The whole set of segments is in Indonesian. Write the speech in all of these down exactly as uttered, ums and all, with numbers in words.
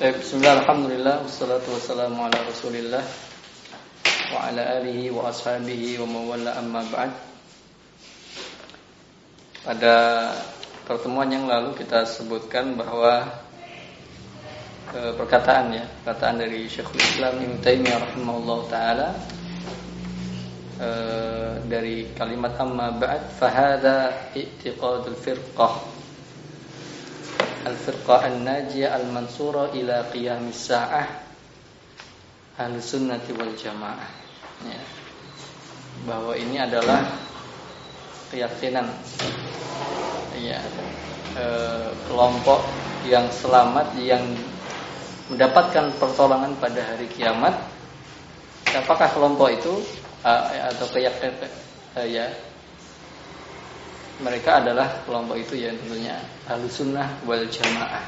Bismillah, alhamdulillah, wassalatu wassalamu ala rasulillah wa ala alihi wa ashabihi wa mawalla amma ba'd. Pada pertemuan yang lalu kita sebutkan bahwa e, perkataan ya, perkataan dari Syekhul Islam Ibnu Taimiyah rahimahullah ta'ala e, dari kalimat amma ba'd, fahadha i'tiqadul firqah al-firqah an-najiyah al-mansurah ila qiyamis sa'ah ahli sunnati wal jamaah ya. Bahwa ini adalah keyakinan ya, e, kelompok yang selamat, yang mendapatkan pertolongan pada hari kiamat. Apakah kelompok itu e, atau keyakinan e, ya mereka adalah kelompok itu ya, tentunya Ahlus Sunnah wal Jamaah.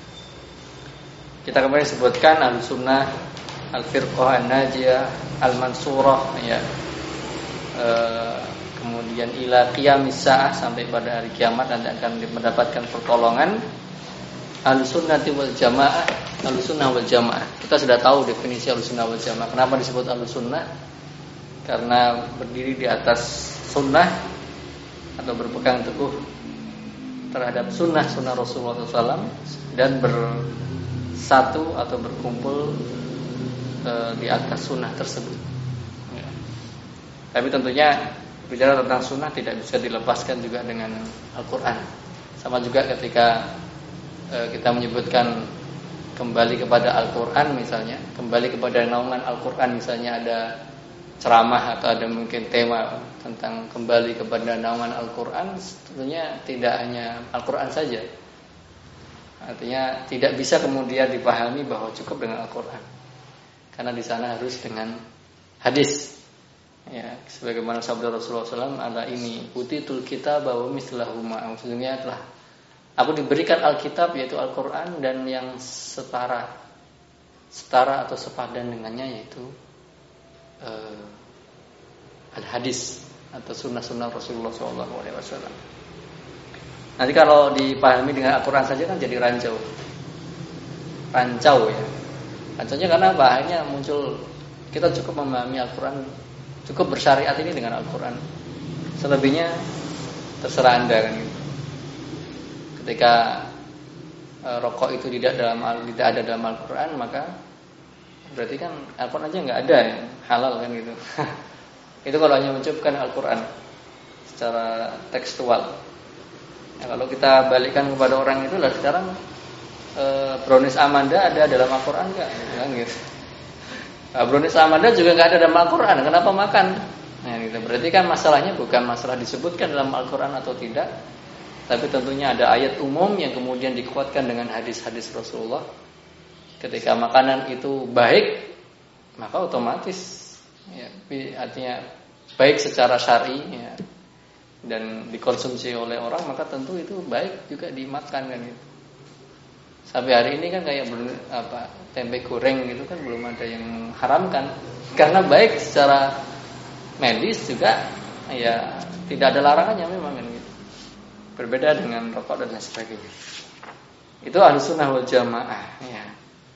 Kita kemarin sebutkan Ahlus Sunnah, Al-Firqah An-Najiyah, Al-Mansurah ya. E, kemudian ila qiyamis sa'ah, sampai pada hari kiamat nanti akan mendapatkan pertolongan. Ahlus Sunnah wal Jamaah, Ahlus Sunnah wal Jamaah. Kita sudah tahu definisi Ahlus Sunnah wal Jamaah. Kenapa disebut Ahlus Sunnah? Karena berdiri di atas sunnah atau berpegang teguh terhadap sunnah-sunnah Rasulullah shallallahu alaihi wasallam dan bersatu atau berkumpul e, di atas sunnah tersebut ya. Tapi tentunya bicara tentang sunnah tidak bisa dilepaskan juga dengan Al-Quran. Sama juga ketika e, kita menyebutkan kembali kepada Al-Quran misalnya, kembali kepada naungan Al-Quran, misalnya ada ceramah atau ada mungkin tema tentang kembali kepada naungan Al-Quran, tentunya tidak hanya Al-Quran saja. Artinya tidak bisa kemudian dipahami bahwa cukup dengan Al-Quran, karena di sana harus dengan hadis. Ya, sebagaimana sabda Rasulullah shallallahu alaihi wasallam, "Ala ini utitul kitab wa mislahu ma'ahu." Maksudnya telah aku diberikan Alkitab, yaitu Al-Quran, dan yang setara, setara atau sepadan dengannya, yaitu Uh, al-hadis atau sunnah-sunnah Rasulullah shallallahu alaihi wasallam. Nanti kalau dipahami dengan Al-Quran saja kan jadi rancau, rancau ya. Rancaunya karena bahannya muncul, kita cukup memahami Al-Quran, cukup bersyariat ini dengan Al-Quran. Selebihnya terserah anda kan gitu. Ketika uh, rokok itu tidak dalam tidak ada dalam Al-Quran, maka berarti kan Al-Quran aja nggak ada yang halal kan gitu. Itu kalau hanya mencukupan Al-Quran secara tekstual. Ya, kalau kita balikkan kepada orang itu lah, sekarang e, brownies Amanda ada dalam Al-Quran nggak? Kan gitu. Nah, brownies Amanda juga nggak ada dalam Al-Quran. Kenapa makan? Nah, gitu. Berarti kan masalahnya bukan masalah disebutkan dalam Al-Quran atau tidak, tapi tentunya ada ayat umum yang kemudian dikuatkan dengan hadis-hadis Rasulullah. Ketika makanan itu baik, maka otomatis ya, artinya baik secara syar'i ya, dan dikonsumsi oleh orang, maka tentu itu baik juga dimakan kan gitu. Sampai hari ini kan kayak apa, tempe goreng gitu kan belum ada yang mengharamkan, karena baik secara medis juga ya, tidak ada larangannya memang kan gitu. Berbeda dengan rokok dan lain sebagainya. Itu Ahlus Sunnah wal Jamaah ya.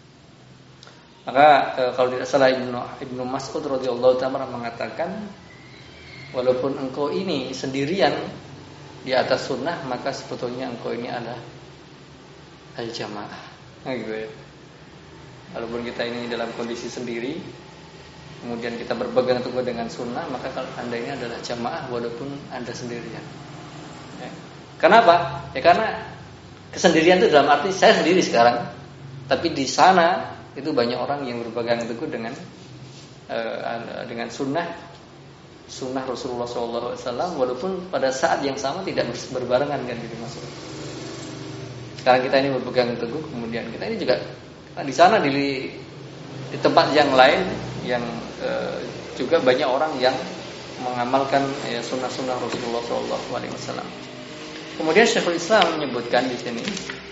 Maka e, kalau tidak salah Ibnu Ibnu Mas'ud radhiyallahu ta'ala mengatakan, walaupun engkau ini sendirian di atas sunnah, maka sebetulnya engkau ini adalah al-jamaah. Nah, gitu ya. Walaupun kita ini dalam kondisi sendiri, kemudian kita berpegang teguh dengan sunnah, maka kalau anda ini adalah jamaah walaupun anda sendirian. Ya. Kenapa? Ya karena kesendirian itu dalam arti saya sendiri sekarang, tapi di sana itu banyak orang yang berpegang teguh dengan uh, dengan sunnah sunnah Rasulullah shallallahu alaihi wasallam, walaupun pada saat yang sama tidak berbarengan kan gitu maksudnya. Sekarang kita ini berpegang teguh, kemudian kita ini juga di sana di, di tempat yang lain yang uh, juga banyak orang yang mengamalkan ya, sunnah-sunnah Rasulullah shallallahu alaihi wasallam. Kemudian Syekhul Islam menyebutkan di sini,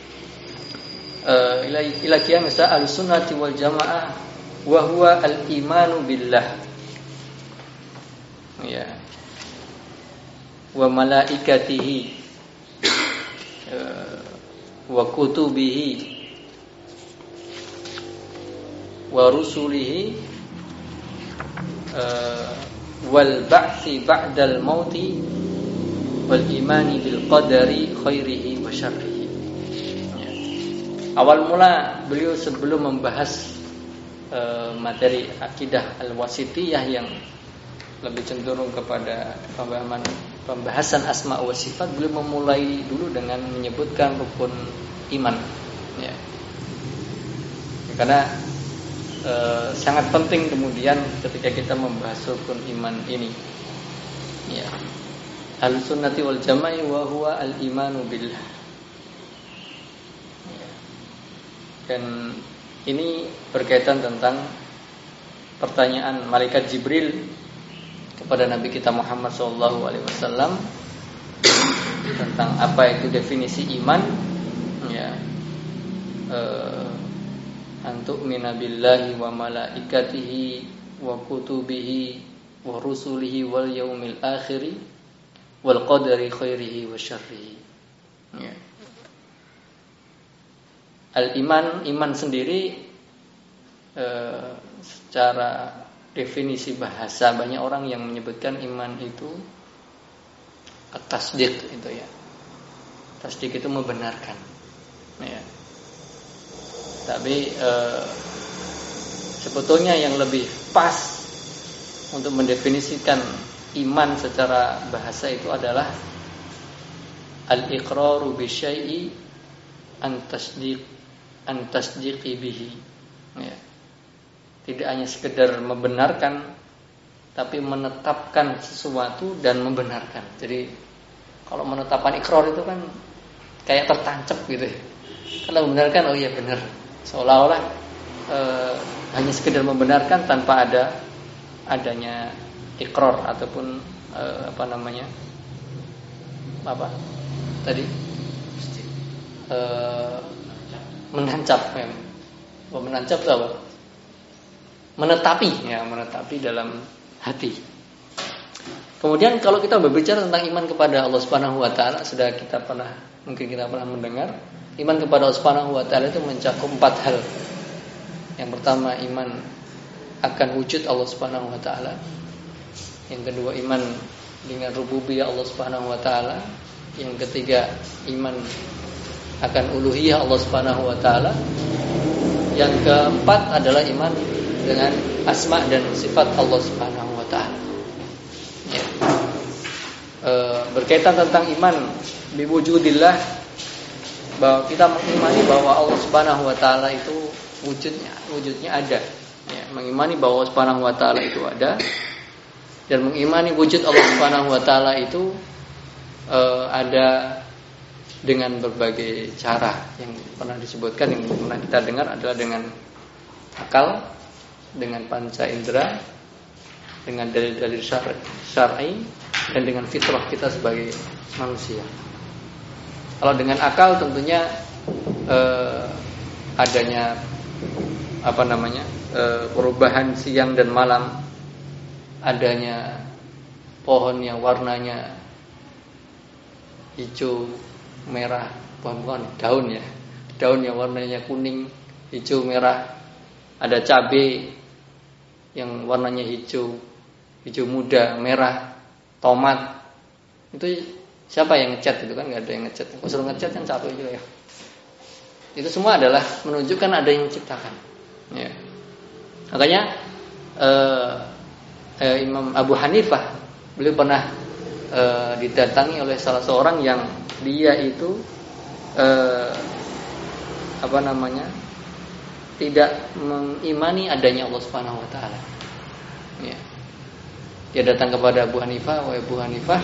ila ila qiyamis Ahlus Sunnati wal Jamaah wa huwa al-imanu billah ya wa malaikatihi wa kutubihi wa rusulihi uh, wal ba'tsi ba'dal mauti wal imani bil qadari khairihi wa syarrihi. Ya. Awal mula beliau sebelum membahas uh, materi akidah al-wasitiyah yang lebih cenderung kepada pemahaman pembahasan asma wa sifat, beliau memulai dulu dengan menyebutkan rukun iman. Ya. Karena e, sangat penting kemudian ketika kita membahas rukun iman ini. Ya. Ahlussunnati wal jamaah wa huwa al-imanu billah. Ya. Dan ini berkaitan tentang pertanyaan malaikat Jibril kepada Nabi kita Muhammad shallallahu alaihi wasallam tentang apa itu definisi iman. Ya. E, antu'mina billahi wa malaikatihi wa kutubihi wa rusulihi wal yaumil akhiri wal qadari khairihi wa syarrihi. Ya. Al-iman, iman sendiri eh, secara definisi bahasa banyak orang yang menyebutkan iman itu at-tasdiq itu ya. Tasdiq itu membenarkan. Ya. Tapi e, sebetulnya yang lebih pas untuk mendefinisikan iman secara bahasa itu adalah al-iqraru bi syai'i an tasdiq an tasdiqi bihi. Ya. Tidak hanya sekedar membenarkan, tapi menetapkan sesuatu dan membenarkan. Jadi kalau menetapkan ikrar itu kan kayak tertancap gitu ya. Kalau membenarkan, oh iya benar. Seolah-olah e, hanya sekedar membenarkan tanpa ada adanya ikrar ataupun e, apa namanya apa tadi e, menancap ya. Oh, menancap itu apa? Menetapi ya, menetapi dalam hati. Kemudian kalau kita berbicara tentang iman kepada Allah Subhanahu wa taala, sudah kita pernah mungkin kita pernah mendengar. Iman kepada Allah Subhanahu wa taala itu mencakup empat hal. Yang pertama, iman akan wujud Allah Subhanahu wa taala. Yang kedua, iman dengan rububiyah Allah Subhanahu wa taala. Yang ketiga, iman akan uluhiyah Allah Subhanahu wa taala. Yang keempat adalah iman dengan asma dan sifat Allah Subhanahu wa taala. Ya. E, berkaitan tentang iman biwujudillah, bahwa kita mengimani bahwa Allah Subhanahu wa taala itu wujudnya wujudnya ada. Ya, mengimani bahwa Allah Subhanahu wa taala itu ada dan mengimani wujud Allah Subhanahu wa taala itu e, ada dengan berbagai cara yang pernah disebutkan, yang pernah kita dengar adalah dengan akal, dengan panca indera, dengan dalil-dalil syar'i dan dengan fitrah kita sebagai manusia. Kalau dengan akal tentunya eh, adanya apa namanya eh, perubahan siang dan malam, adanya pohon yang warnanya hijau, merah, pohon-pohon daun ya, daun yang warnanya kuning, hijau, merah, ada cabai yang warnanya hijau, hijau muda, merah, tomat. Itu siapa yang ngecat itu kan nggak ada yang ngecat. Kalau suruh ngecat kan capek juga ya. Itu semua adalah menunjukkan ada yang menciptakan. Ya. Makanya eh, eh, Imam Abu Hanifah beliau pernah eh, didatangi oleh salah seorang yang dia itu eh, apa namanya tidak mengimani adanya Allah Subhanahu wa taala. Ya. Dia datang kepada Abu Hanifah, wahai Abu Hanifah,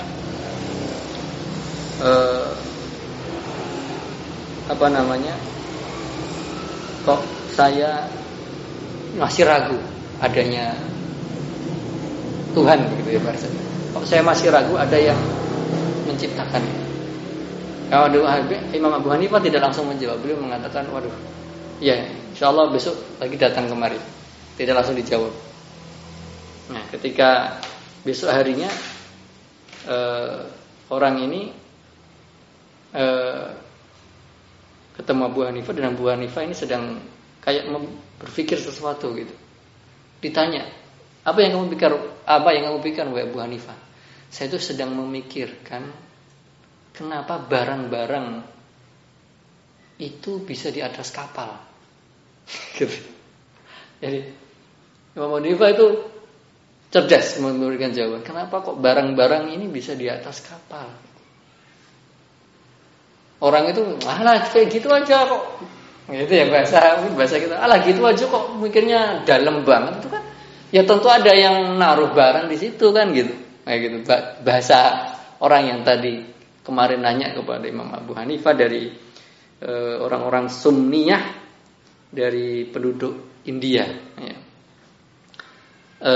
eh, apa namanya? Kok saya masih ragu adanya Tuhan gitu ya bahasanya. Kok saya masih ragu ada yang menciptakan. Kalau Imam Abu Hanifah tidak langsung menjawab, beliau mengatakan, waduh, ya, insyaallah besok lagi datang kemari. Tidak langsung dijawab. Nah, ketika besok harinya eh, orang ini eh, ketemu Abu Hanifah, dan Abu Hanifah ini sedang kayak berpikir sesuatu gitu. Ditanya, apa yang kamu pikir? Apa yang kamu pikirkan, wahai Abu Hanifah? Saya itu sedang memikirkan kenapa barang-barang itu bisa di atas kapal. Gitu. Jadi Imam Abu Hanifah itu cerdas memberikan jawaban. Kenapa kok barang-barang ini bisa di atas kapal? Orang itu, alah kayak gitu aja kok. Gitu ya bahasa bahasa kita. Alah gitu aja kok mikirnya dalam banget itu kan. Ya tentu ada yang naruh barang di situ kan gitu. Kayak gitu. Bahasa orang yang tadi kemarin nanya kepada Imam Abu Hanifah dari e, orang-orang Sunniyah dari penduduk India. Ya. E,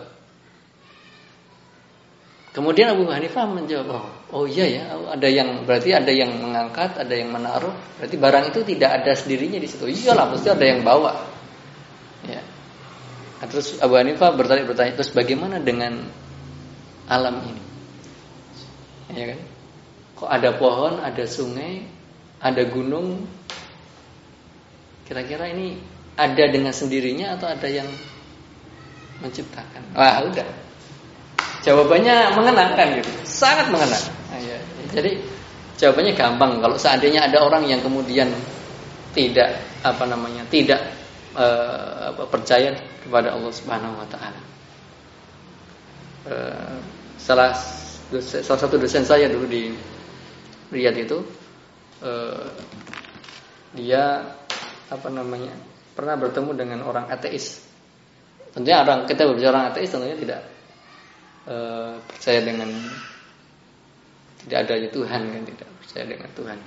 kemudian Abu Hanifah menjawab, oh, oh iya ya, ada yang berarti ada yang mengangkat, ada yang menaruh. Berarti barang itu tidak ada sendirinya di situ. Iyalah, pasti ada yang bawa. Ya. Nah, terus Abu Hanifah bertanya-bertanya, terus bagaimana dengan alam ini? Ya kan? Kok ada pohon, ada sungai, ada gunung? Kira-kira ini ada dengan sendirinya atau ada yang menciptakan? Wah, udah. Jawabannya mengenangkan gitu, sangat mengena. Nah, ya. Jadi jawabannya gampang. Kalau seandainya ada orang yang kemudian tidak apa namanya, tidak uh, apa, percaya kepada Allah Subhanahu Wa Taala. Uh, salah salah satu dosen saya dulu di Riyadh itu, uh, dia apa namanya pernah bertemu dengan orang ateis. Tentunya orang kita berbicara orang ateis tentunya tidak Uh, percaya dengan tidak adanya Tuhan kan, tidak percaya dengan Tuhan.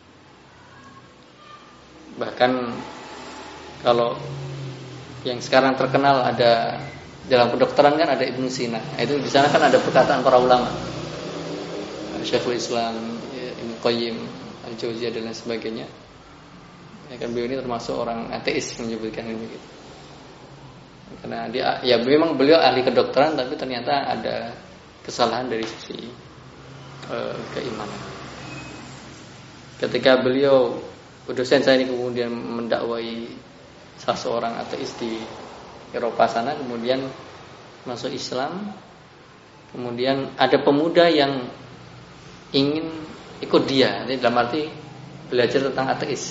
Bahkan kalau yang sekarang terkenal ada dalam kedokteran kan ada Ibnu Sina. Itu di sana kan ada perkataan para ulama, Syekhul Islam, Ibnu Qayyim, Al-Jauziyah dan lain sebagainya. Ya kan beliau ini termasuk orang ateis menyebutkan ini begitu. Karena dia, ya memang beliau ahli kedokteran, tapi ternyata ada kesalahan dari sisi uh, keimanan. Ketika beliau, dosen saya ini kemudian mendakwai salah seorang ateis di Eropa sana, kemudian masuk Islam, kemudian ada pemuda yang ingin ikut dia, ini dalam arti belajar tentang ateis.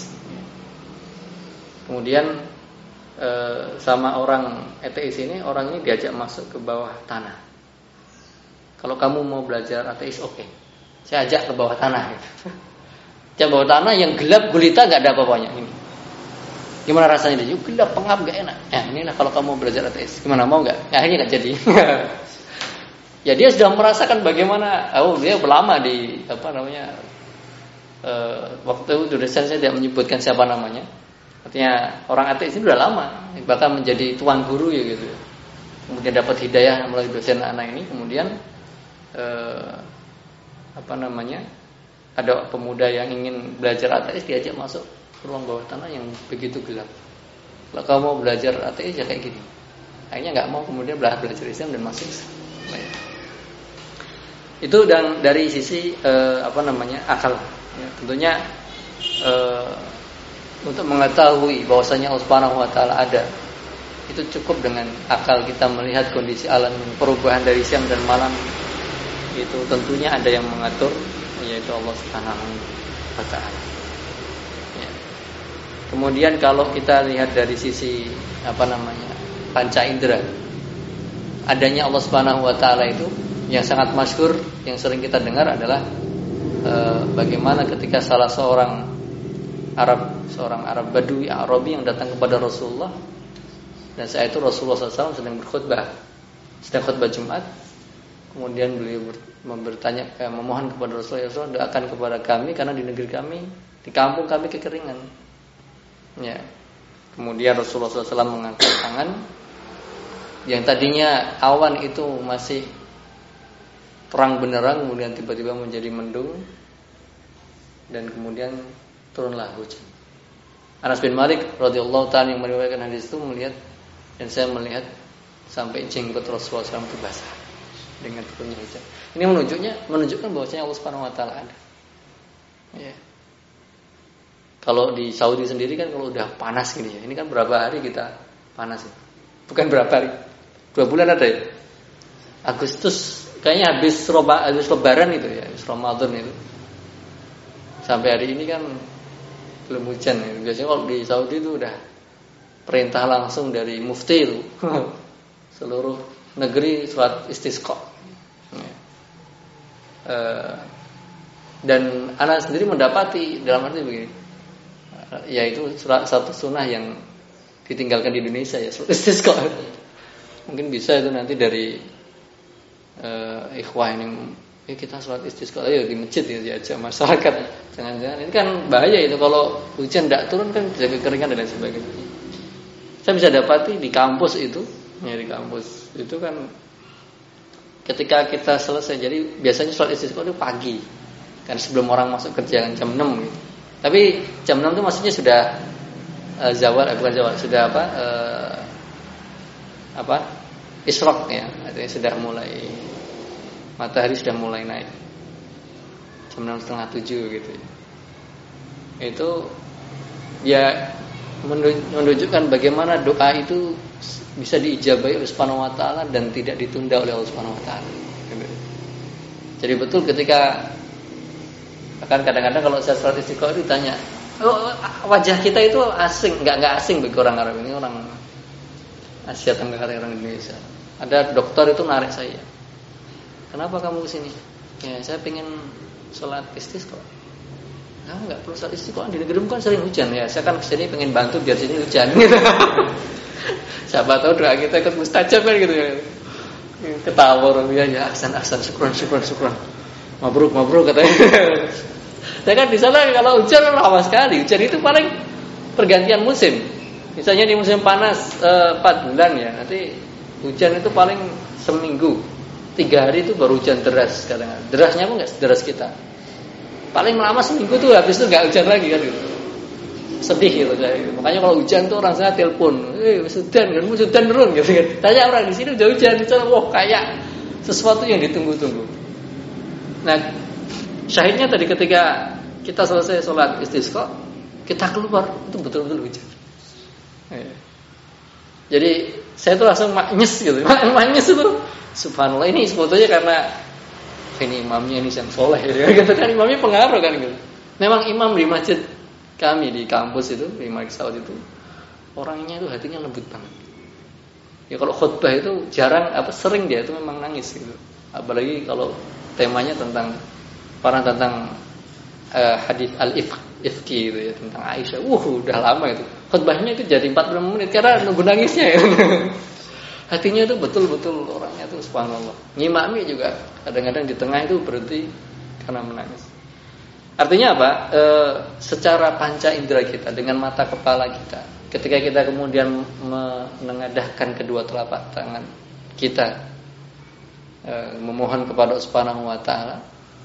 Kemudian sama orang ateis ini, orang ini diajak masuk ke bawah tanah. Kalau kamu mau belajar ateis, oke, okay. Saya ajak ke bawah tanah. Gitu. Ke bawah tanah yang gelap gulita, gak ada apa-apanya. Ini gimana rasanya dia? Gelap pengap, gak enak. Ya inilah kalau kamu belajar ateis. Gimana, mau gak? Ya akhirnya gak jadi. Ya dia sudah merasakan bagaimana. Oh dia lama di apa namanya. Uh, waktu itu dosen saya tidak menyebutkan siapa namanya. Artinya orang ateis ini sudah lama, bahkan menjadi tuan guru ya gitu. Kemudian dapat hidayah melalui dosen anak ini. Kemudian eh, apa namanya, ada pemuda yang ingin belajar ateis, diajak masuk ke ruang bawah tanah yang begitu gelap. Kalau kamu mau belajar ateis ya kayak gini. Akhirnya nggak mau, kemudian belajar Islam dan masuk. Itu dan dari sisi eh, apa namanya akal. Ya, tentunya. Eh, Untuk mengetahui bahwasanya Allah Subhanahu Wa Taala ada, itu cukup dengan akal kita melihat kondisi alam, perubahan dari siang dan malam. Itu tentunya ada yang mengatur, yaitu Allah Subhanahu Wa Taala. Ya. Kemudian kalau kita lihat dari sisi apa namanya panca indera, adanya Allah Subhanahu Wa Taala itu yang sangat masyhur, yang sering kita dengar adalah e, bagaimana ketika salah seorang Arab, seorang Arab Badui, Arabi yang datang kepada Rasulullah, dan saat itu Rasulullah shallallahu alaihi wasallam sedang berkhutbah, sedang khutbah Jumat. Kemudian beliau bertanya, memohon kepada Rasulullah, Rasulullah doakan kepada kami karena di negeri kami, di kampung kami kekeringan. Ya. Kemudian Rasulullah shallallahu alaihi wasallam mengangkat tangan, yang tadinya awan itu masih terang benderang, kemudian tiba-tiba menjadi mendung, dan kemudian turunlah hujan. Anas bin Malik radhiyallahu ta'ala yang meriwayatkan hadis itu melihat, dan saya melihat sampai jenggot Rasulullah shallallahu alaihi wasallam itu basah dengan turunnya hujan. Ini menunjuknya menunjukkan bahwasanya Allah Subhanahu Wa Taala ada. Ya. Kalau di Saudi sendiri kan kalau udah panas gini ya. Ini kan berapa hari kita panas ya? Bukan berapa hari. Dua bulan ada ya. Agustus kayaknya habis roba, habis lebaran itu ya, habis Ramadan itu. Sampai hari ini kan belum hujan ya. Biasanya kalau di Saudi itu udah perintah langsung dari mufti itu. Seluruh negeri sholat istisqa. Ya. Uh, dan anak sendiri mendapati dalam arti begini. Yaitu satu sunnah yang ditinggalkan di Indonesia ya, sholat istisqa. Mungkin bisa itu nanti dari uh, ikhwah ini, ya kita sholat istisqa ayo di masjid ya, diajak masyarakat. Jangan-jangan ini kan bahaya itu kalau hujan tidak turun kan jadi kekeringan dan lain sebagainya. Saya bisa dapati di kampus itu, ya di kampus itu kan ketika kita selesai, jadi biasanya sholat istisqa itu pagi, kan sebelum orang masuk kerja kan jam enam gitu. Tapi jam enam itu maksudnya sudah uh, zawal, eh, bukan zawal, sudah apa? Uh, apa? Isyraq ya, artinya sudah mulai matahari sudah mulai naik. Jam enam setengah tujuh gitu. Itu ya menunjukkan bagaimana doa itu bisa diijabahi oleh Subhanahu wa taala dan tidak ditunda oleh Allah Subhanahu wa taala. Jadi betul ketika kan kadang-kadang kalau saya sholat istiqomah ditanya, oh, wajah kita itu asing, enggak enggak asing bagi orang Arab, ini orang Asia Tenggara, orang Indonesia. Ada dokter itu narik saya. Kenapa kamu kesini? Ya saya pengen sholat istisqa. Kamu enggak perlu sholat istisqa, di negerimu kan sering hujan ya. Saya kan kesini pengen bantu biar sini hujan. Gitu. Siapa tahu doa kita ikut mustajab kan gitu ya. Ketawa orang dia ya, ahsan ahsan, syukran syukran syukran. Mabruk mabruk katanya. Saya kan di sana kalau hujan kan lama sekali. Hujan itu paling pergantian musim. Misalnya di musim panas empat bulan ya, nanti hujan itu paling seminggu, tiga hari itu baru hujan deras kadang-kadang. Derasnya pun nggak sederas kita. Paling lama seminggu tuh habis itu nggak hujan lagi kan gitu. Sedih gitu saya. Makanya kalau hujan tuh orang saya telepon, eh hujan kan, hujan turun gitu kan. Tanya orang di sini udah hujan, di sana wah kayak sesuatu yang ditunggu-tunggu. Nah, syahidnya tadi ketika kita selesai sholat istisqa, kita keluar itu betul-betul hujan. Ya. Jadi saya tuh langsung maknyes gitu, maknyes itu, subhanallah ini sebetulnya karena ini imamnya ini yang soleh, gitu kan imamnya pengaruh kan gitu. Memang imam di masjid kami di kampus itu di Malik Saud itu orangnya itu hatinya lembut banget. Ya kalau khutbah itu jarang apa sering dia itu memang nangis gitu. Apalagi kalau temanya tentang para tentang uh, hadis al-ifki gitu ya, tentang Aisyah. Wuh, udah lama itu. Khutbahnya itu jadi empat puluh menit karena nunggu nangisnya ya. Hatinya itu betul-betul orangnya itu subhanallah. Ngimami juga kadang-kadang di tengah itu berhenti karena menangis. Artinya apa? E, secara panca indera kita dengan mata kepala kita, ketika kita kemudian menengadahkan kedua telapak tangan kita e, memohon kepada Subhanahu wa taala,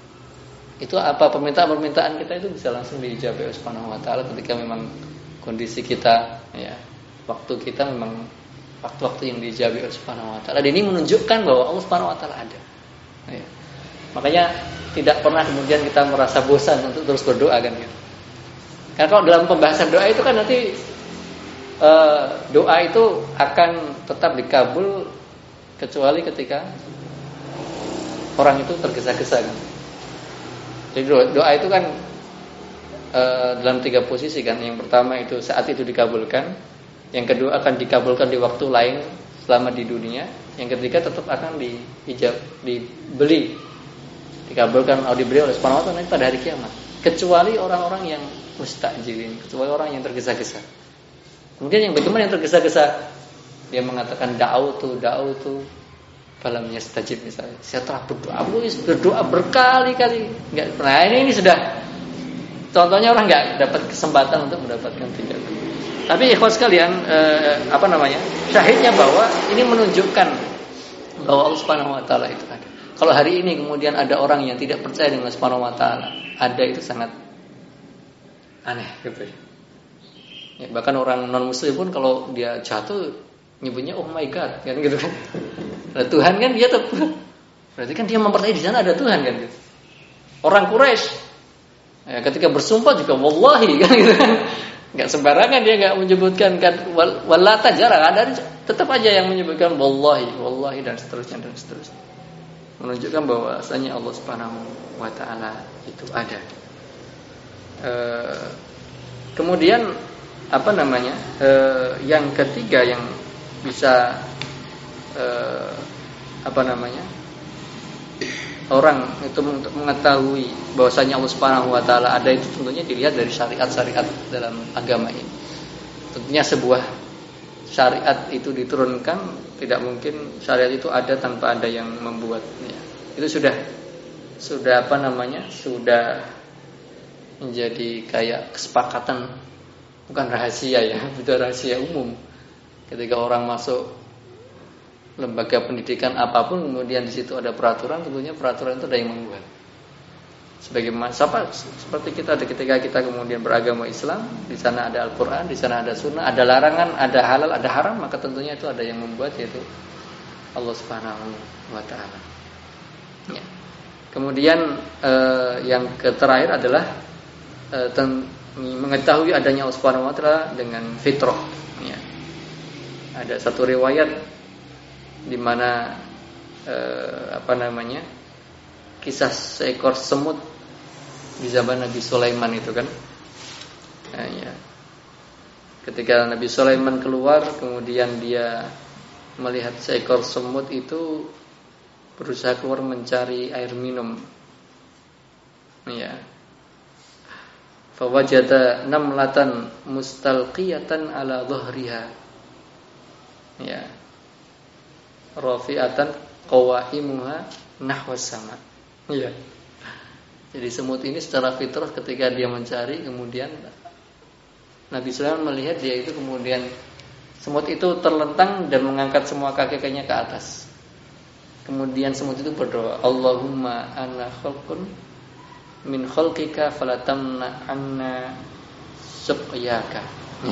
itu apa permintaan-permintaan kita itu bisa langsung diijabah oleh Subhanahu wa taala ketika memang kondisi kita ya, waktu kita memang waktu-waktu yang diijabah oleh Subhanahu wa taala. Dan ini menunjukkan bahwa Allah Subhanahu wa taala ada. Ya. Makanya tidak pernah kemudian kita merasa bosan untuk terus berdoa kan gitu. Karena kalau dalam pembahasan doa itu kan nanti e, doa itu akan tetap dikabul kecuali ketika orang itu tergesa-gesa kan. Jadi doa, doa itu kan e, dalam tiga posisi kan. Yang pertama itu saat itu dikabulkan, yang kedua akan dikabulkan di waktu lain selama di dunia, yang ketiga tetap akan diijab, dibeli dikabulkan atau diberi oleh Subhanahu wa taala pada hari kiamat, kecuali orang-orang yang mustajilin, kecuali orang yang tergesa-gesa. Kemudian yang bagaimana yang tergesa-gesa? Dia mengatakan da'autu da'autu falam yastajib misalnya. Saya telah berdoa, berdoa berkali-kali enggak pernah. Nah, ini ini sudah contohnya orang enggak dapat kesempatan untuk mendapatkan tiga. Tapi ikhwas sekalian, eh, apa namanya? Syahidnya bahwa ini menunjukkan bahwa Allah Subhanahu wa taala itu ada. Kalau hari ini kemudian ada orang yang tidak percaya dengan Subhanahu wa taala, ada itu sangat aneh gitu ya. Ya, bahkan orang non muslim pun kalau dia jatuh nyebutnya oh my god kan gitu kan. Nah, Tuhan kan dia tetap berarti kan dia mempercayai di sana ada Tuhan kan gitu. Orang Quraisy Ya, ketika bersumpah juga wallahi kan gitu kan. Enggak sembarangan dia enggak menyebutkan kan wallata, jarang ada, tetap aja yang menyebutkan wallahi, wallahi dan seterusnya dan seterusnya. Menunjukkan bahwasanya Allah Subhanahu wa taala itu ada. E, kemudian apa namanya? E, yang ketiga yang bisa e, apa namanya? Orang itu untuk mengetahui bahwasanya Allah Subhanahu wa taala ada itu tentunya dilihat dari syariat-syariat dalam agama ini. Tentunya sebuah syariat itu diturunkan, tidak mungkin syariat itu ada tanpa ada yang membuatnya. Itu sudah sudah apa namanya? Sudah menjadi kayak kesepakatan, bukan rahasia ya, itu rahasia umum. Ketika orang masuk lembaga pendidikan apapun, kemudian di situ ada peraturan, tentunya peraturan itu ada yang membuat. Sebagaimana seperti kita ketika kita kemudian beragama Islam, di sana ada Al-Qur'an, di sana ada Sunnah, ada larangan, ada halal, ada haram, maka tentunya itu ada yang membuat, yaitu Allah Subhanahu wa taala. Ya. Kemudian eh, yang terakhir adalah eh, ten, mengetahui adanya Allah Subhanahu wa taala dengan fitrah. Ya. Ada satu riwayat di mana eh, apa namanya kisah seekor semut di zaman Nabi Sulaiman itu kan, nah, ya. Ketika Nabi Sulaiman keluar, kemudian dia melihat seekor semut itu berusaha keluar mencari air minum, ya. Fawajada namlatan mustalqiyatan ala dhahriha, ya. Rafi'atan qawahimuha nahwas sama. Iya. Jadi semut ini secara fitrah ketika dia mencari, kemudian Nabi Sulaiman melihat dia itu, kemudian semut itu terlentang dan mengangkat semua kaki-kakinya ke atas. Kemudian semut itu berdoa, Allahumma ana khalqun min khalqika falatamna anna suqyaka.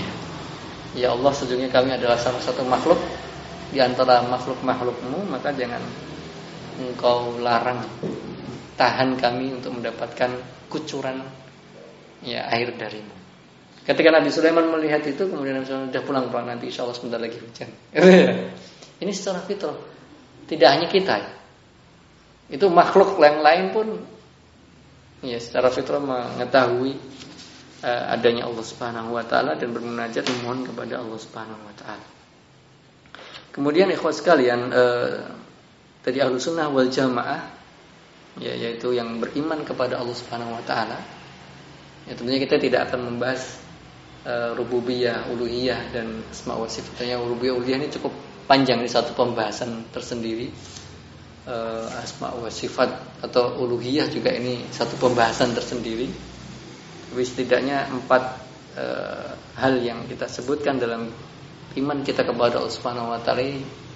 Ya Allah, sesungguhnya kami adalah salah satu makhluk di antara makhluk-makhlukmu, maka jangan engkau larang, tahan kami untuk mendapatkan kucuran ya air darimu. Ketika Nabi Sulaiman melihat itu, kemudian Nabi Sulaiman sudah pulang, pulang nanti insya Allah sebentar lagi hujan. Ini secara fitrah. Tidak hanya kita, itu makhluk yang lain pun ya secara fitrah mengetahui uh, adanya Allah Subhanahu wa taala dan bermunajat memohon kepada Allah Subhanahu wa taala. Kemudian ikhwat sekalian, eh, tadi Ahlus Sunnah wal Jamaah, ya, yaitu yang beriman kepada Allah Subhanahu wa taala. Ya, tentunya kita tidak akan membahas eh, rububiyah, uluhiyah dan asma wa sifatnya. Rububiyah, uluhiyah ini cukup panjang, di satu pembahasan tersendiri. Eh, asma wa sifat atau uluhiyah juga ini satu pembahasan tersendiri. Tapi setidaknya empat eh, hal yang kita sebutkan dalam iman kita kepada Allah Subhanahu wa taala,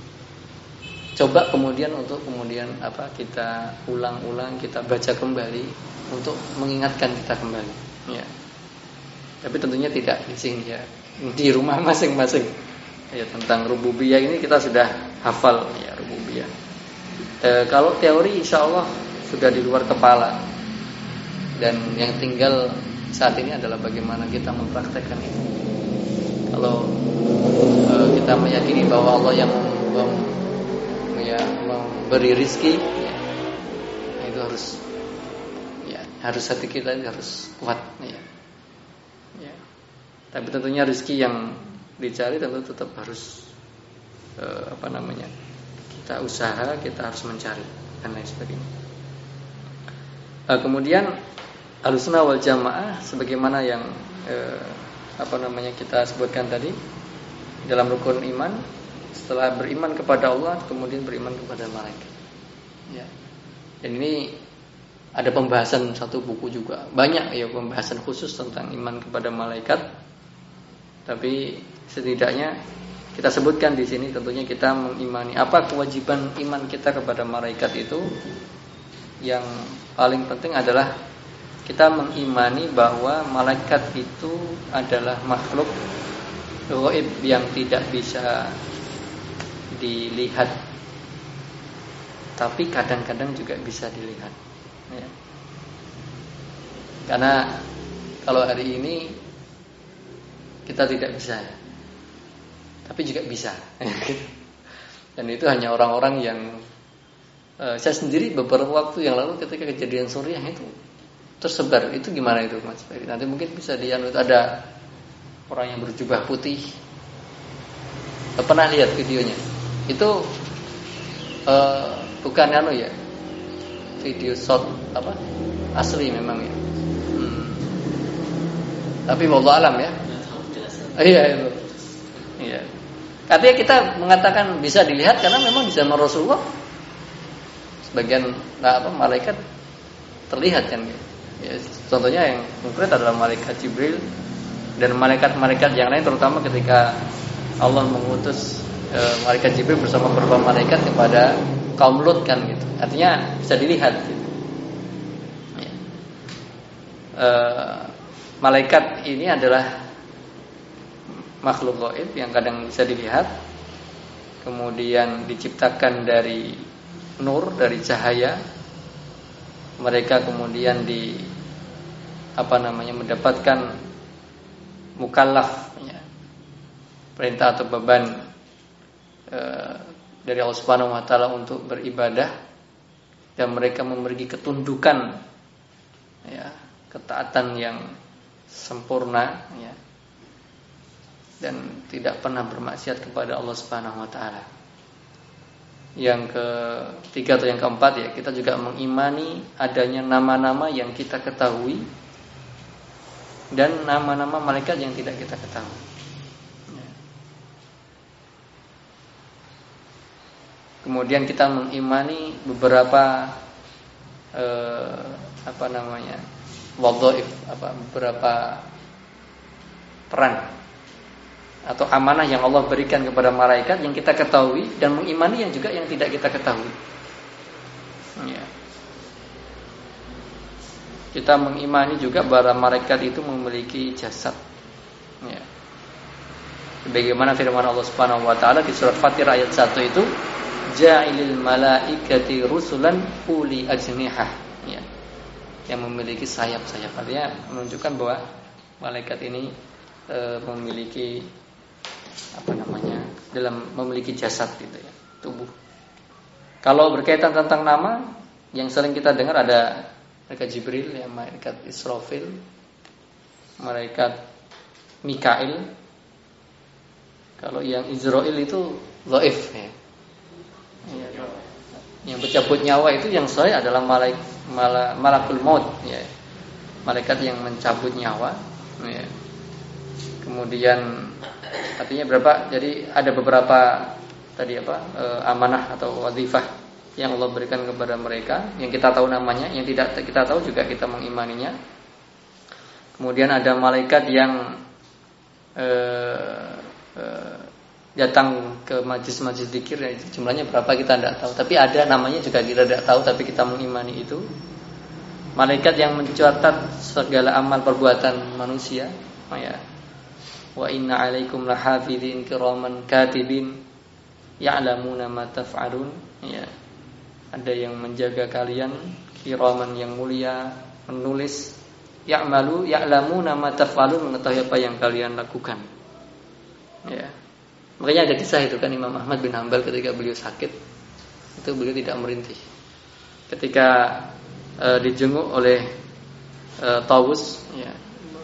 coba kemudian untuk kemudian apa kita ulang-ulang, kita baca kembali untuk mengingatkan kita kembali, ya. Tapi tentunya tidak di sini ya, di rumah masing-masing. Ya, tentang rububiyah ini kita sudah hafal ya, rububiyah. E, kalau teori insya Allah sudah di luar kepala, dan yang tinggal saat ini adalah bagaimana kita mempraktekkan itu. Kalau e, kita meyakini bahwa Allah yang mem, ya, memberi rizki, ya, itu harus, ya, harus hati kita harus kuat, ya. Ya. Tapi tentunya rizki yang dicari tentu tetap harus e, apa namanya, kita usaha, kita harus mencari dan lain sebagainya. E, kemudian Ahlussunnah wal Jamaah sebagaimana yang e, apa namanya kita sebutkan tadi dalam rukun iman, setelah beriman kepada Allah kemudian beriman kepada malaikat, ya. Dan ini ada pembahasan satu buku juga, banyak ya pembahasan khusus tentang iman kepada malaikat. Tapi setidaknya kita sebutkan di sini, tentunya kita mengimani apa kewajiban iman kita kepada malaikat itu. Yang paling penting adalah kita mengimani bahwa malaikat itu adalah makhluk gaib yang tidak bisa dilihat, tapi kadang-kadang juga bisa dilihat, ya. Karena kalau hari ini kita tidak bisa, tapi juga bisa. Dan itu hanya orang-orang yang uh, saya sendiri beberapa waktu yang lalu ketika kejadian Suriah itu tersebar. Itu gimana itu Mas Ferry? Nanti mungkin bisa dianut, ada orang yang berjubah putih. Pernah lihat videonya? Itu uh, bukan anu ya, video shot apa? Asli memang ya. Hmm. Tapi wallahu alam ya. Iya itu. Iya. Artinya kita mengatakan bisa dilihat karena memang di zaman Rasulullah sebagian nah, apa malaikat terlihat kan. Ya, contohnya yang konkret adalah malaikat Jibril dan malaikat-malaikat yang lain, terutama ketika Allah mengutus e, malaikat Jibril bersama beberapa malaikat kepada kaum Lut kan gitu. Artinya bisa dilihat gitu. Ya. E, malaikat ini adalah makhluk gaib yang kadang bisa dilihat, kemudian diciptakan dari nur, dari cahaya. Mereka kemudian di apa namanya mendapatkan mukallaf ya, perintah atau beban e, dari Allah Subhanahu wa taala untuk beribadah, dan mereka memiliki ketundukan ya, ketaatan yang sempurna ya, dan tidak pernah bermaksiat kepada Allah Subhanahu wa taala. Yang ketiga atau yang keempat ya, kita juga mengimani adanya nama-nama yang kita ketahui dan nama-nama malaikat yang tidak kita ketahui. Ya. Kemudian kita mengimani beberapa eh, apa namanya wadhaif, apa beberapa peran atau amanah yang Allah berikan kepada malaikat yang kita ketahui, dan mengimani yang juga yang tidak kita ketahui. Ya. Kita mengimani juga bahwa malaikat itu memiliki jasad. Ya. Bagaimana firman Allah Subhanahu wa taala di surat Fatir ayat satu itu, ja'ilil malaikati rusulan uli ajnihah. Ya. Yang memiliki sayap-sayap. Artinya menunjukkan bahwa malaikat ini e, memiliki apa namanya dalam memiliki jasad gitu ya, tubuh. Kalau berkaitan tentang nama yang sering kita dengar ada malaikat Jibril, ya, malaikat Israfil, malaikat Mikail. Kalau yang Israel itu dhaif ya. Ya, yang pencabut nyawa itu yang sahih adalah malaik mala, malakul maut ya. Malaikat yang mencabut nyawa ya. Kemudian artinya berapa? Jadi ada beberapa tadi apa e, amanah atau wazifah yang Allah berikan kepada mereka, yang kita tahu namanya, yang tidak kita tahu juga kita mengimaninya. Kemudian ada malaikat yang e, e, datang ke majlis-majlis zikir, ya, jumlahnya berapa kita tidak tahu, tapi ada namanya juga kita tidak tahu, tapi kita mengimani itu. Malaikat yang mencatat segala amal perbuatan manusia, ya. Wa inna alaikum lahafidhin kiraman katibin ya'lamuna ma taf'alun ya. Ada yang menjaga kalian, kiraman yang mulia, menulis, ya'malu ya'lamuna ma taf'alun, mengetahui apa yang kalian lakukan. Ya. Makanya ada kisah itu kan, Imam Ahmad bin Hanbal ketika beliau sakit, itu beliau tidak merintih. Ketika e, dijenguk oleh e, Tawus ya.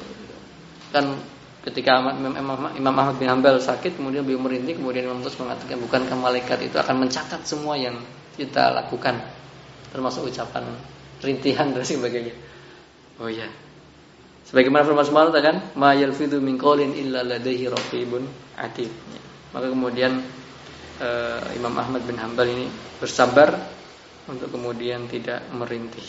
Kan ketika Imam Ahmad bin Hanbal sakit, kemudian beliau merintih, kemudian Imam Tawus mengatakan, bukankah malaikat itu akan mencatat semua yang kita lakukan, termasuk ucapan rintihan dan sebagainya. Oh ya. Sebagaimana firman Allah kan, ma yalfidhu min qaulin illa ladaihi raqibun atid. Ya. Maka kemudian uh, Imam Ahmad bin Hanbal ini bersabar untuk kemudian tidak merintih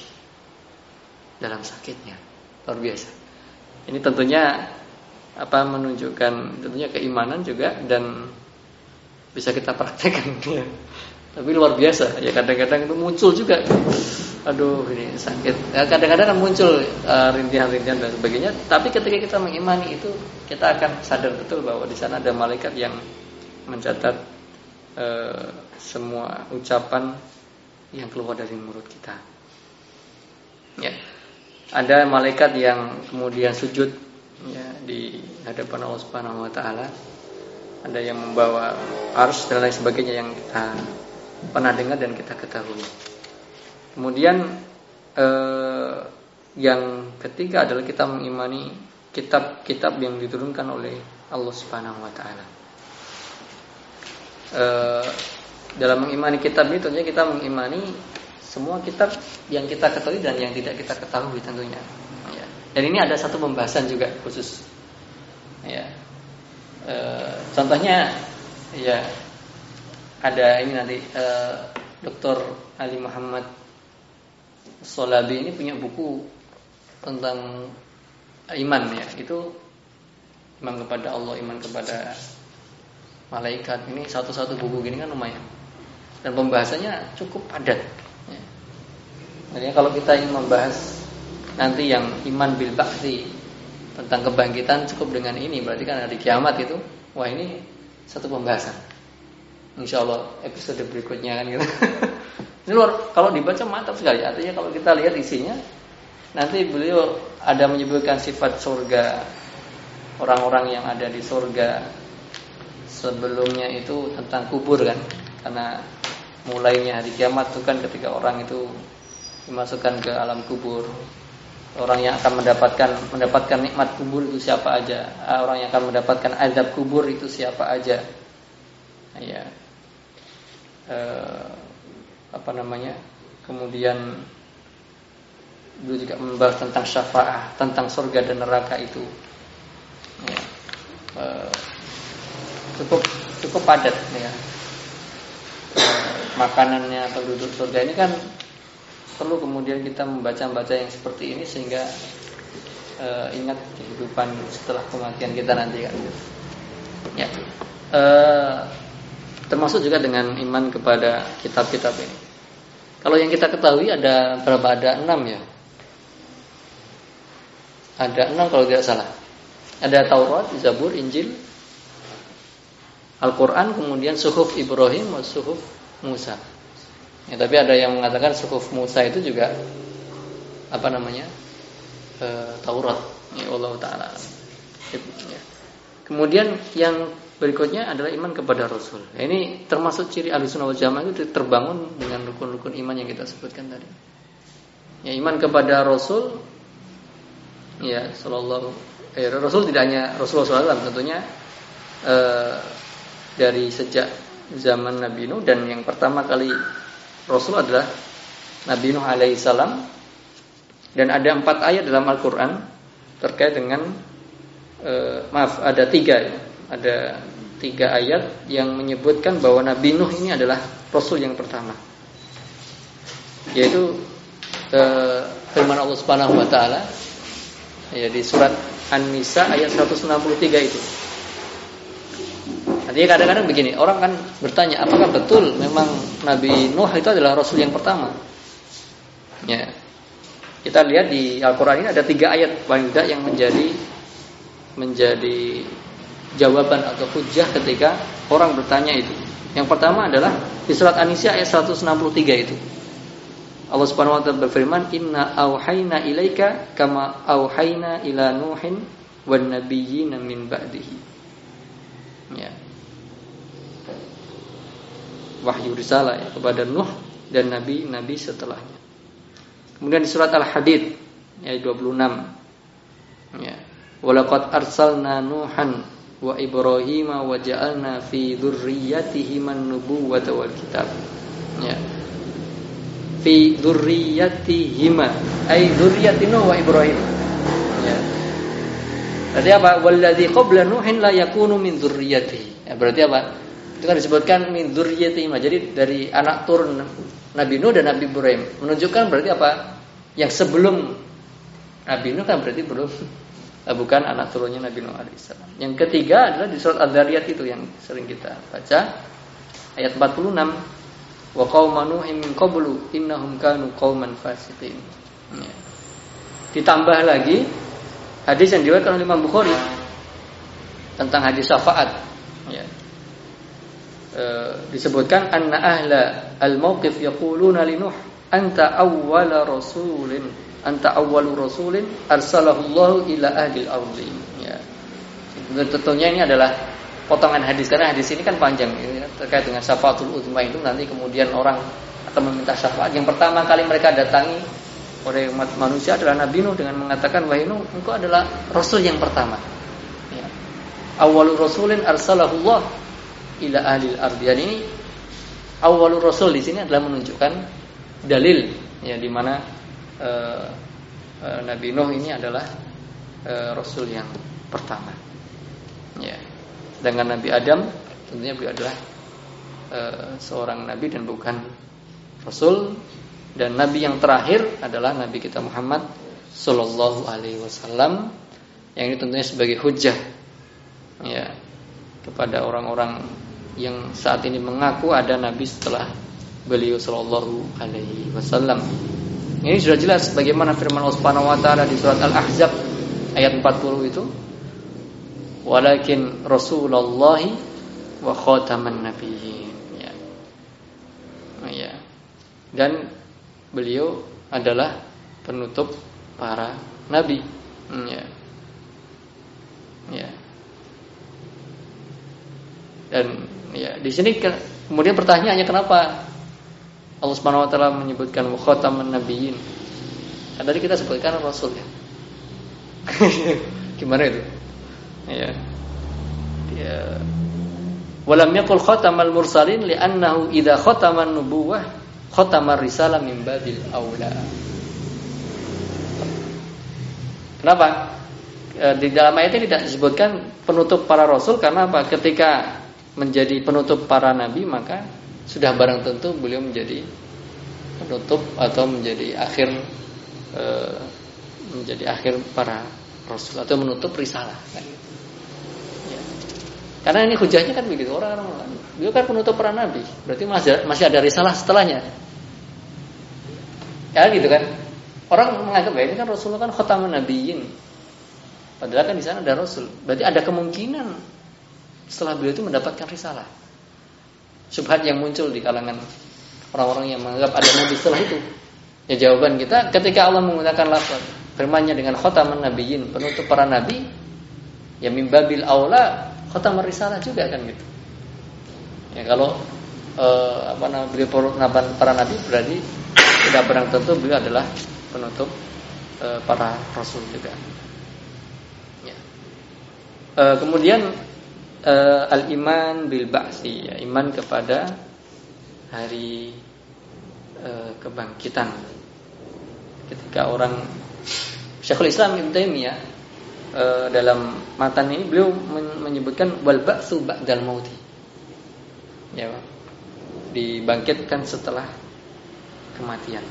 dalam sakitnya. Luar biasa. Ini tentunya apa menunjukkan tentunya keimanan juga dan bisa kita praktekkan ya. Tapi luar biasa ya, kadang-kadang itu muncul juga, aduh ini sakit ya, kadang-kadang kan muncul uh, rintihan-rintihan dan sebagainya. Tapi ketika kita mengimani itu, kita akan sadar betul bahwa di sana ada malaikat yang mencatat uh, semua ucapan yang keluar dari mulut kita ya. ada malaikat yang kemudian sujud ya, di hadapan Allah Subhanahu wa taala. Ada yang membawa arsy dan lain sebagainya yang kita pernah dengar dan kita ketahui. Kemudian eh, yang ketiga adalah kita mengimani kitab-kitab yang diturunkan oleh Allah Subhanahu wa taala. Eh, dalam mengimani kitab ini tentunya kita mengimani semua kitab yang kita ketahui dan yang tidak kita ketahui tentunya. Ya. Dan ini ada satu pembahasan juga khusus. Ya. E, contohnya, ya ada ini nanti e, Doktor Ali Muhammad Shalabi ini punya buku tentang iman ya. Itu iman kepada Allah, iman kepada malaikat. Ini satu-satu buku gini kan lumayan. Dan pembahasannya cukup padat. Ya. Jadi kalau kita ingin membahas nanti yang iman bil ba'tsi tentang kebangkitan cukup dengan ini, berarti kan hari kiamat itu, wah ini satu pembahasan. Insyaallah episode berikutnya kan gitu. Ini luar, kalau dibaca mantap sekali. Artinya kalau kita lihat isinya, nanti beliau ada menyebutkan sifat surga, orang-orang yang ada di surga. Sebelumnya itu tentang kubur kan, karena mulainya hari kiamat itu kan ketika orang itu dimasukkan ke alam kubur. Orang yang akan mendapatkan mendapatkan nikmat kubur itu siapa aja? Orang yang akan mendapatkan azab kubur itu siapa aja? Ya, eh, apa namanya? Kemudian dulu juga membahas tentang syafaat, tentang surga dan neraka itu. Ya, eh, cukup cukup padat ya. Eh, makanannya penduduk surga ini kan perlu kemudian kita membaca-baca yang seperti ini sehingga uh, ingat kehidupan setelah kematian kita nanti kan. Ya, uh, termasuk juga dengan iman kepada kitab-kitab ini. Kalau yang kita ketahui ada berapa? Ada enam ya. Ada enam kalau tidak salah. Ada Taurat, Zabur, Injil, Al-Quran, kemudian Suhuf Ibrahim dan Suhuf Musa. Ya, tapi ada yang mengatakan suhuf Musa itu juga apa namanya e, Taurat. Ya Allah Taala. Ya. Kemudian yang berikutnya adalah iman kepada Rasul. Ya, ini termasuk ciri Ahlussunnah wal Jamaah itu terbangun dengan rukun-rukun iman yang kita sebutkan tadi. Ya, iman kepada Rasul. Ya, sallallahu. Eh, Rasul tidak hanya Rasulullah shallallahu alaihi wasallam, tentunya e, dari sejak zaman Nabi Nuh, dan yang pertama kali Rasul adalah Nabi Nuh alaihissalam. Dan ada empat ayat dalam Al-Quran terkait dengan e, maaf ada tiga ya. Ada tiga ayat yang menyebutkan bahwa Nabi Nuh ini adalah Rasul yang pertama, yaitu e, firman Allah Subhanahu Wa Taala ya di surat An-Nisa ayat seratus enam puluh tiga itu. Artinya kadang-kadang begini, orang kan bertanya, apakah betul memang Nabi Nuh itu adalah Rasul yang pertama? Ya, kita lihat di Al-Quran ini ada tiga ayat paling tidak yang menjadi menjadi jawaban atau hujjah ketika orang bertanya itu. Yang pertama adalah di surat An-Nisa ayat seratus enam puluh tiga itu. Allah Subhanahu wa taala berfirman, "Inna auhayna ilaika kama auhayna ila Nuhin wan nabiyyina min ba'dihi." Ya. Wahyu risalah ya, kepada Nuh dan nabi-nabi setelahnya. Kemudian di surat Al-Hadid ayat dua puluh enam. Ya. Walaqad arsalna Nuhan wa Ibrahima wa ja'alna fi dzurriyyatihim an-nubuwwata wal kitab. Ya. Fi dzurriyyatihim ay dzurriyyati Nuh wa Ibrahim. Ya. Berarti apa? Walladzi qabla Nuhin la yakunu min dzurriyyatihi. Ya, berarti apa? Itu kan disebutkan min dzurriyyatihim. Jadi dari anak turun Nabi Nuh dan Nabi Ibrahim. Menunjukkan berarti apa? Yang sebelum Nabi Nuh kan berarti belum, bukan anak turunnya Nabi Nuh alaihissalam. Yang ketiga adalah di surat Ad-Dzariyat itu yang sering kita baca ayat empat puluh enam. Wa qauma Nuhin min qablu innahum kanu qauman fasiqin. Ya. Ditambah lagi hadis yang diriwayatkan oleh Imam Bukhari tentang hadis syafaat. Ya. E, disebutkan anna ahla al-mauqif yaquluna li Nuh anta awwala rasulin anta awwalu rasulin arsalahu Allahu ila ahli al-ardi. Ya. Tentunya ini adalah potongan hadis karena hadis ini kan panjang ya, terkait dengan syafaatul uzma itu nanti kemudian orang akan meminta syafaat. Yang pertama kali mereka datangi oleh umat manusia adalah Nabi Nuh dengan mengatakan, wahai Nuh, engkau adalah rasul yang pertama. Ya. Awwalur rasulin arsalahu Allah ila ahli al-ardi. Dan ini awwalur rasul di sini adalah menunjukkan dalil ya di mana uh, uh, Nabi Nuh ini adalah uh, rasul yang pertama. Ya. Sedangkan Nabi Adam tentunya beliau adalah uh, seorang nabi dan bukan rasul, dan nabi yang terakhir adalah nabi kita Muhammad sallallahu alaihi wasallam yang ini tentunya sebagai hujjah ya kepada orang-orang yang saat ini mengaku ada nabi setelah beliau sallallahu alaihi wasallam. Ini sudah jelas bagaimana firman Allah Subhanahu wa taala di surat Al-Ahzab ayat empat puluh itu, walakin Rasulullahi wa khataman nabiyyin. Ya. Ya. Dan beliau adalah penutup para nabi. Ya. Ya. Dan ya di sini kemudian pertanyaannya kenapa Allah Subhanahu wa taala menyebutkan wa khataman nabiyyin? Kan tadi kita sebutkan rasul ya. Gimana itu? Ya. Ya. Walam yaqul khatamal mursalin li'annahu idza khataman nubuwah khatamar risalah min babil aula. Kenapa? Di dalam ayat ini tidak disebutkan penutup para rasul karena apa? Ketika menjadi penutup para nabi maka sudah barang tentu beliau menjadi penutup atau menjadi akhir e, menjadi akhir para rasul atau menutup risalah kan? Ya. Karena ini hujahnya kan begitu, orang-orang beliau kan penutup para nabi, berarti masih masih ada risalah setelahnya. Ya gitu kan. Orang menganggap ya ini kan Rasulullah kan khatamun nabiyyin. Padahal kan di sana ada rasul. Berarti ada kemungkinan setelah beliau itu mendapatkan risalah. Syubhat yang muncul di kalangan orang-orang yang menganggap ada nabi setelah itu. Ya jawaban kita ketika Allah menggunakan lafaz firman-Nya dengan khataman nabiyyin, penutup para nabi, ya min babil aula khatamar risalah juga kan gitu. Ya kalau eh, apa namanya beliau penutup para nabi berarti tidak barang tentu beliau adalah penutup eh, para rasul juga. Ya. Eh, kemudian Uh, al-iman bil ba'si, ya, iman kepada hari uh, kebangkitan. Ketika orang Syekhul Islam Ibnu Taimiyah uh, dalam matan ini beliau men- menyebutkan wal ba'su ba'dal mauti. Ya, dibangkitkan setelah kematian.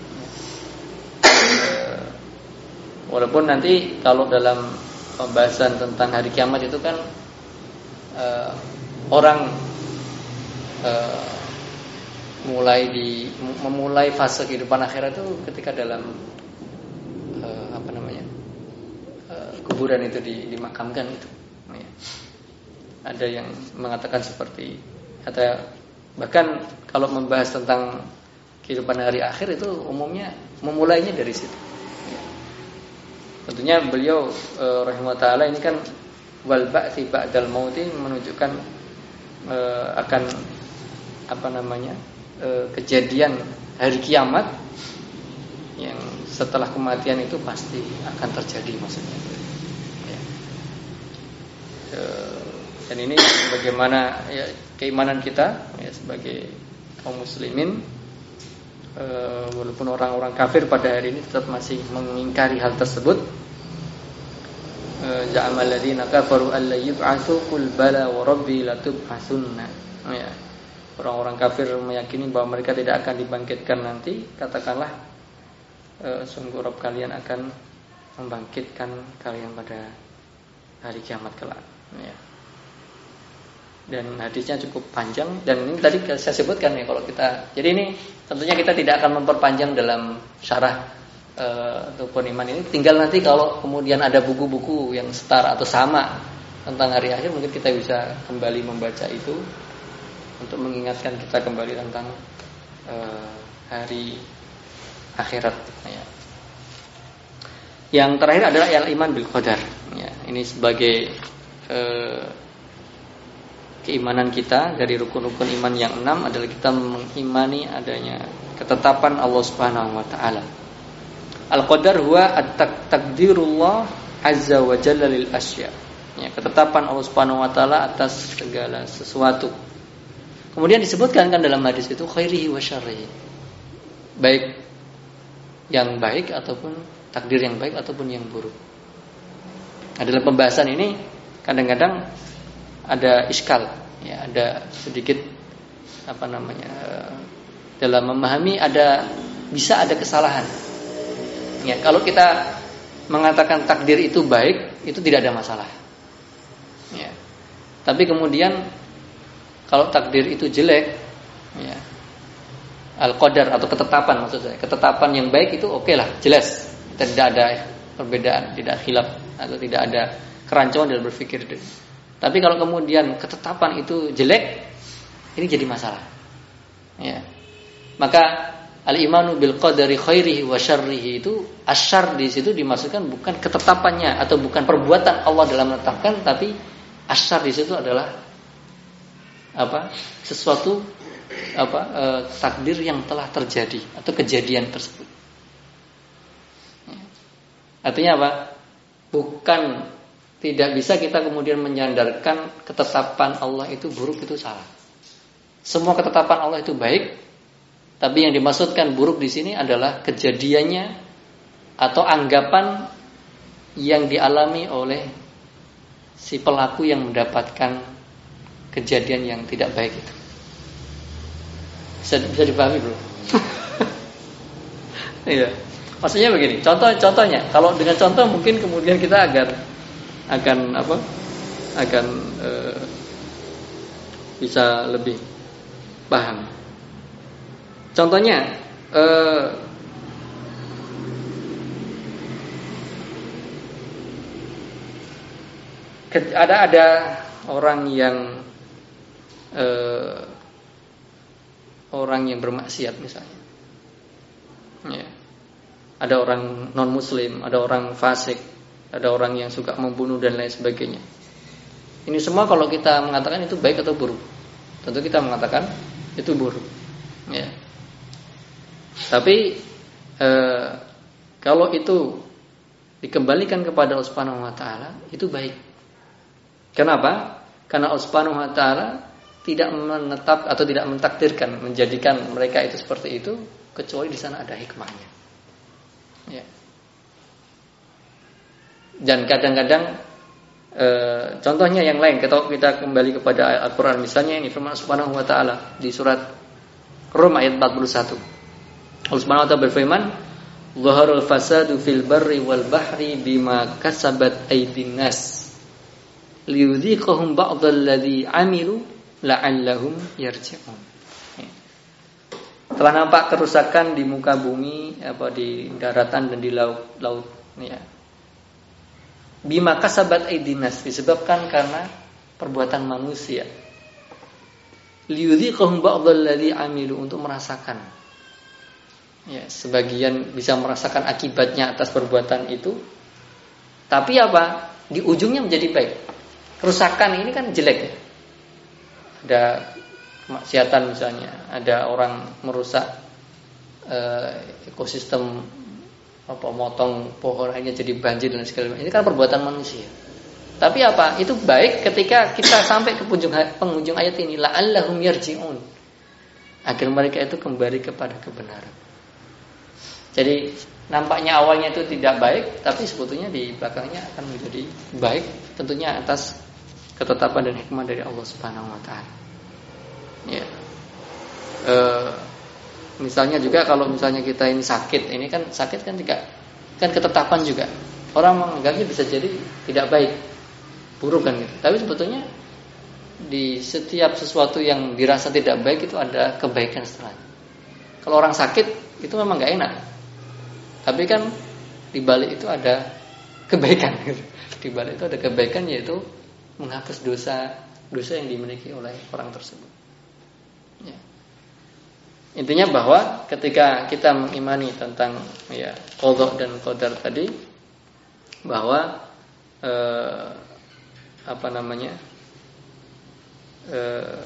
Uh, walaupun nanti kalau dalam pembahasan tentang hari kiamat itu kan Uh, orang uh, mulai di memulai fase kehidupan akhirat itu ketika dalam uh, apa namanya uh, kuburan itu di, dimakamkan itu. Ya. Ada yang mengatakan seperti kata bahkan kalau membahas tentang kehidupan hari akhir itu umumnya memulainya dari situ. Ya. Tentunya beliau uh, rahimahullah taala ini kan wal ba'ti ba'dal mauti menunjukkan e, akan apa namanya e, kejadian hari kiamat yang setelah kematian itu pasti akan terjadi maksudnya. Ya. E, dan ini bagaimana ya, keimanan kita ya, sebagai kaum muslimin e, walaupun orang-orang kafir pada hari ini tetap masih mengingkari hal tersebut. Ja'amal ladzina kafaru alla yub'atsu qul bala wa rabbi latub'atsunna. Ya. Orang-orang kafir meyakini bahwa mereka tidak akan dibangkitkan nanti, katakanlah e, sungguh Rabb kalian akan membangkitkan kalian pada hari kiamat kelak. Ya. Dan hadisnya cukup panjang dan ini tadi saya sebutkan ya kalau kita. Jadi ini tentunya kita tidak akan memperpanjang dalam syarah ataupun iman ini, tinggal nanti kalau kemudian ada buku-buku yang setara atau sama tentang hari akhir mungkin kita bisa kembali membaca itu untuk mengingatkan kita kembali tentang uh, hari akhirat ya. Yang terakhir adalah al-iman bil qadar. Ya, ini sebagai eh, keimanan kita dari rukun-rukun iman yang enam adalah kita mengimani adanya ketetapan Allah Subhanahu wa taala. Al-qadar huwa at-taqdirullah azza wa jalla lil asya. Ya, ketetapan Allah Subhanahu wa taala atas segala sesuatu. Kemudian disebutkan kan dalam hadis itu khairihi wa syarrihi. Baik yang baik ataupun takdir yang baik ataupun yang buruk. Nah, dalam pembahasan ini kadang-kadang ada iskal, ya, ada sedikit apa namanya dalam memahami ada bisa ada kesalahan. Ya, kalau kita mengatakan takdir itu baik, itu tidak ada masalah. Ya. Tapi kemudian kalau takdir itu jelek, ya, al-qadar atau ketetapan maksud saya, ketetapan yang baik itu oke okay lah, jelas, tidak ada perbedaan, tidak khilaf atau tidak ada kerancuan dalam berpikir. Tapi kalau kemudian ketetapan itu jelek, ini jadi masalah. Ya. Maka al-imanu bil qadari khairihi wa syarrihi itu asyar di situ dimaksudkan bukan ketetapannya atau bukan perbuatan Allah dalam menetapkan, tapi asyar di situ adalah apa? Sesuatu apa e, takdir yang telah terjadi atau kejadian tersebut. Ya. Artinya apa? Bukan tidak bisa kita kemudian menyandarkan ketetapan Allah itu buruk, itu salah. Semua ketetapan Allah itu baik, tapi yang dimaksudkan buruk di sini adalah kejadiannya atau anggapan yang dialami oleh si pelaku yang mendapatkan kejadian yang tidak baik itu. Bisa, bisa dipahami belum? Iya. Maksudnya begini, contoh-contohnya. Kalau dengan contoh mungkin kemudian kita agar akan apa? Akan e, bisa lebih paham. Contohnya, e, ada ada orang yang e, orang yang bermaksiat misalnya. Ya. Ada orang non muslim, ada orang fasik, ada orang yang suka membunuh dan lain sebagainya. Ini semua kalau kita mengatakan itu baik atau buruk, tentu kita mengatakan itu buruk. Ya. Tapi e, kalau itu dikembalikan kepada Allah Subhanahu wa taala, itu baik. Kenapa? Karena Allah Subhanahu wa taala tidak menetap atau tidak mentakdirkan menjadikan mereka itu seperti itu kecuali di sana ada hikmahnya. Ya. Dan kadang-kadang e, contohnya yang lain, kalau kita kembali kepada Al-Qur'an misalnya ini firman Subhanahu wa taala di surat Rum ayat empat puluh satu. Allah Subhanahu wa taala berfirman, "Zaharul fasadu fil barri wal bahri bima kasabat aydin nas liyudhiqahum ba'dal ladzi 'amilu la'allahum yarji'un." Telah nampak kerusakan di muka bumi, apa di daratan dan di laut, laut ya. Bima kasabat aydin nas, disebabkan karena perbuatan manusia. Liyudhiqahum ba'dal ladzi 'amilu, untuk merasakan. Ya, sebagian bisa merasakan akibatnya atas perbuatan itu. Tapi apa? Di ujungnya menjadi baik. Kerusakan ini kan jelek ya. Ada kemaksiatan misalnya, ada orang merusak uh, ekosistem, apa motong pohon hanya jadi banjir dan segala macam. Ini kan perbuatan manusia. Tapi apa? Itu baik ketika kita sampai ke penghujung, penghujung ayat ini, la'allahum yarji'un, agar mereka itu kembali kepada kebenaran. Jadi nampaknya awalnya itu tidak baik, tapi sebetulnya di belakangnya akan menjadi baik, tentunya atas ketetapan dan hikmah dari Allah Subhanahu wa taala. Ya. E, misalnya juga kalau misalnya kita ini sakit, ini kan sakit kan juga kan ketetapan juga. Orang menganggapnya bisa jadi tidak baik, buruk kan gitu. Tapi sebetulnya di setiap sesuatu yang dirasa tidak baik itu ada kebaikan setelahnya. Kalau orang sakit itu memang enggak enak. Tapi kan di balik itu ada kebaikan gitu. Di balik itu ada kebaikan, yaitu menghapus dosa dosa yang dimiliki oleh orang tersebut. Ya. Intinya bahwa ketika kita mengimani tentang ya qadha dan qadar tadi, bahwa eh, apa namanya eh,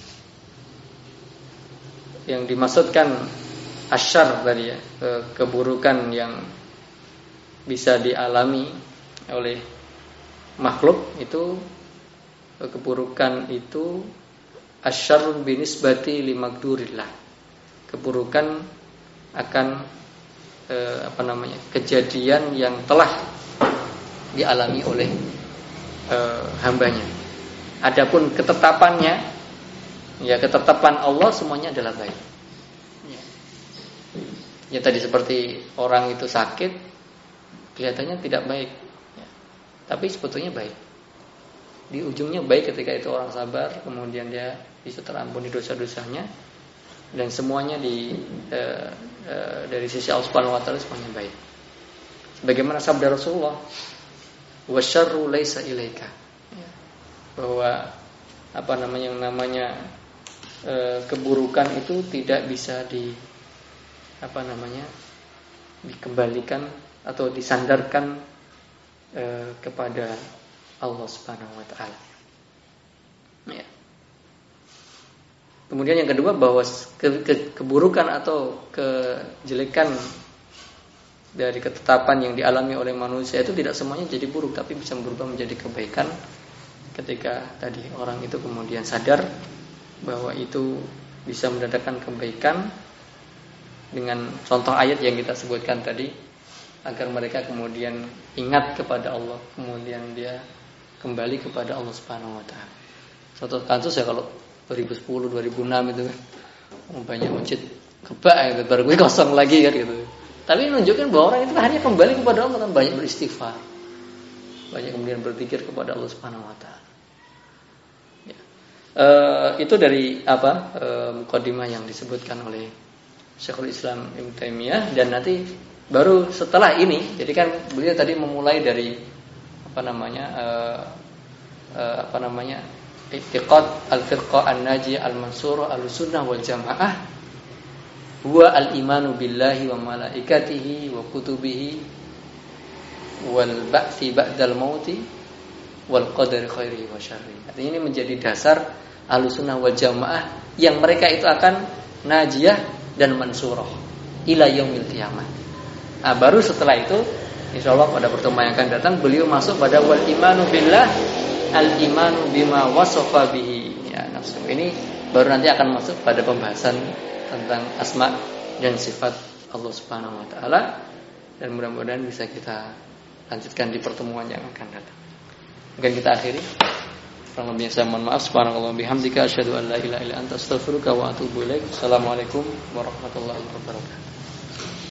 yang dimaksudkan asyar tadi ya, eh, keburukan yang bisa dialami oleh makhluk itu, eh, keburukan itu asyarrun binisbati limakdurillah, keburukan akan eh, apa namanya kejadian yang telah dialami oleh eh, hambanya. Adapun ketetapannya, ya ketetapan Allah semuanya adalah baik. Ya, ya tadi seperti orang itu sakit, kelihatannya tidak baik, ya, tapi sebetulnya baik. Di ujungnya baik ketika itu orang sabar, kemudian dia bisa terampuni dosa-dosanya, dan semuanya di e, e, dari sisi Allah Subhanahu wa taala semuanya baik. Sebagaimana sabda Rasulullah, wasyarru laisa ilaika, ya, bahwa apa namanya yang namanya e, keburukan itu tidak bisa di apa namanya dikembalikan atau disandarkan e, kepada Allah Subhanahu wa taala. Ya. Kemudian yang kedua, bahwa ke, ke, keburukan atau kejelekan dari ketetapan yang dialami oleh manusia itu tidak semuanya jadi buruk, tapi bisa berubah menjadi kebaikan ketika tadi orang itu kemudian sadar bahwa itu bisa mendatangkan kebaikan dengan contoh ayat yang kita sebutkan tadi, agar mereka kemudian ingat kepada Allah, kemudian dia kembali kepada Allah Subhanahu wa taala. Suatu kasus ya kalau dua ribu sepuluh dua ribu enam itu kan banyak masjid kebak gitu, baru gue kosong lagi kan gitu. Tapi menunjukkan bahwa orang itu hanya kembali kepada Allah, kan banyak beristighfar, banyak kemudian berzikir kepada Allah Subhanahu wa taala. Ya. E, itu dari apa? E, mukadimah yang disebutkan oleh Syekhul Islam Ibnu Taimiyah, dan nanti baru setelah ini, jadi kan beliau tadi memulai dari apa namanya e, e, apa namanya i'tiqad al-firqah an-najiyah al-mansurah al-sunnah wal jamaah huwa al-imanu billahi wa malaikatihi wa kutubihi wal ba'tsi ba'dal mauti wal qadari khairihi wa syarrihi. Artinya ini menjadi dasar al-sunnah wal jamaah yang mereka itu akan najiyah dan mansurah ila yaumil qiyamah. Nah, baru setelah itu insyaallah pada pertemuan yang akan datang beliau masuk pada wal imanu billah al-imanu bima wasafa bihi, ya, nafsu. Ini baru nanti akan masuk pada pembahasan tentang asma dan sifat Allah Subhanahu wa taala, dan mudah-mudahan bisa kita lanjutkan di pertemuan yang akan datang. Mungkin kita akhiri. Kurang lebihnya saya mohon maaf. Subhanallah bihamdika asyhadu an la ilaha illa anta astaghfiruka wa atubu ilaik. Assalamualaikum warahmatullahi wabarakatuh.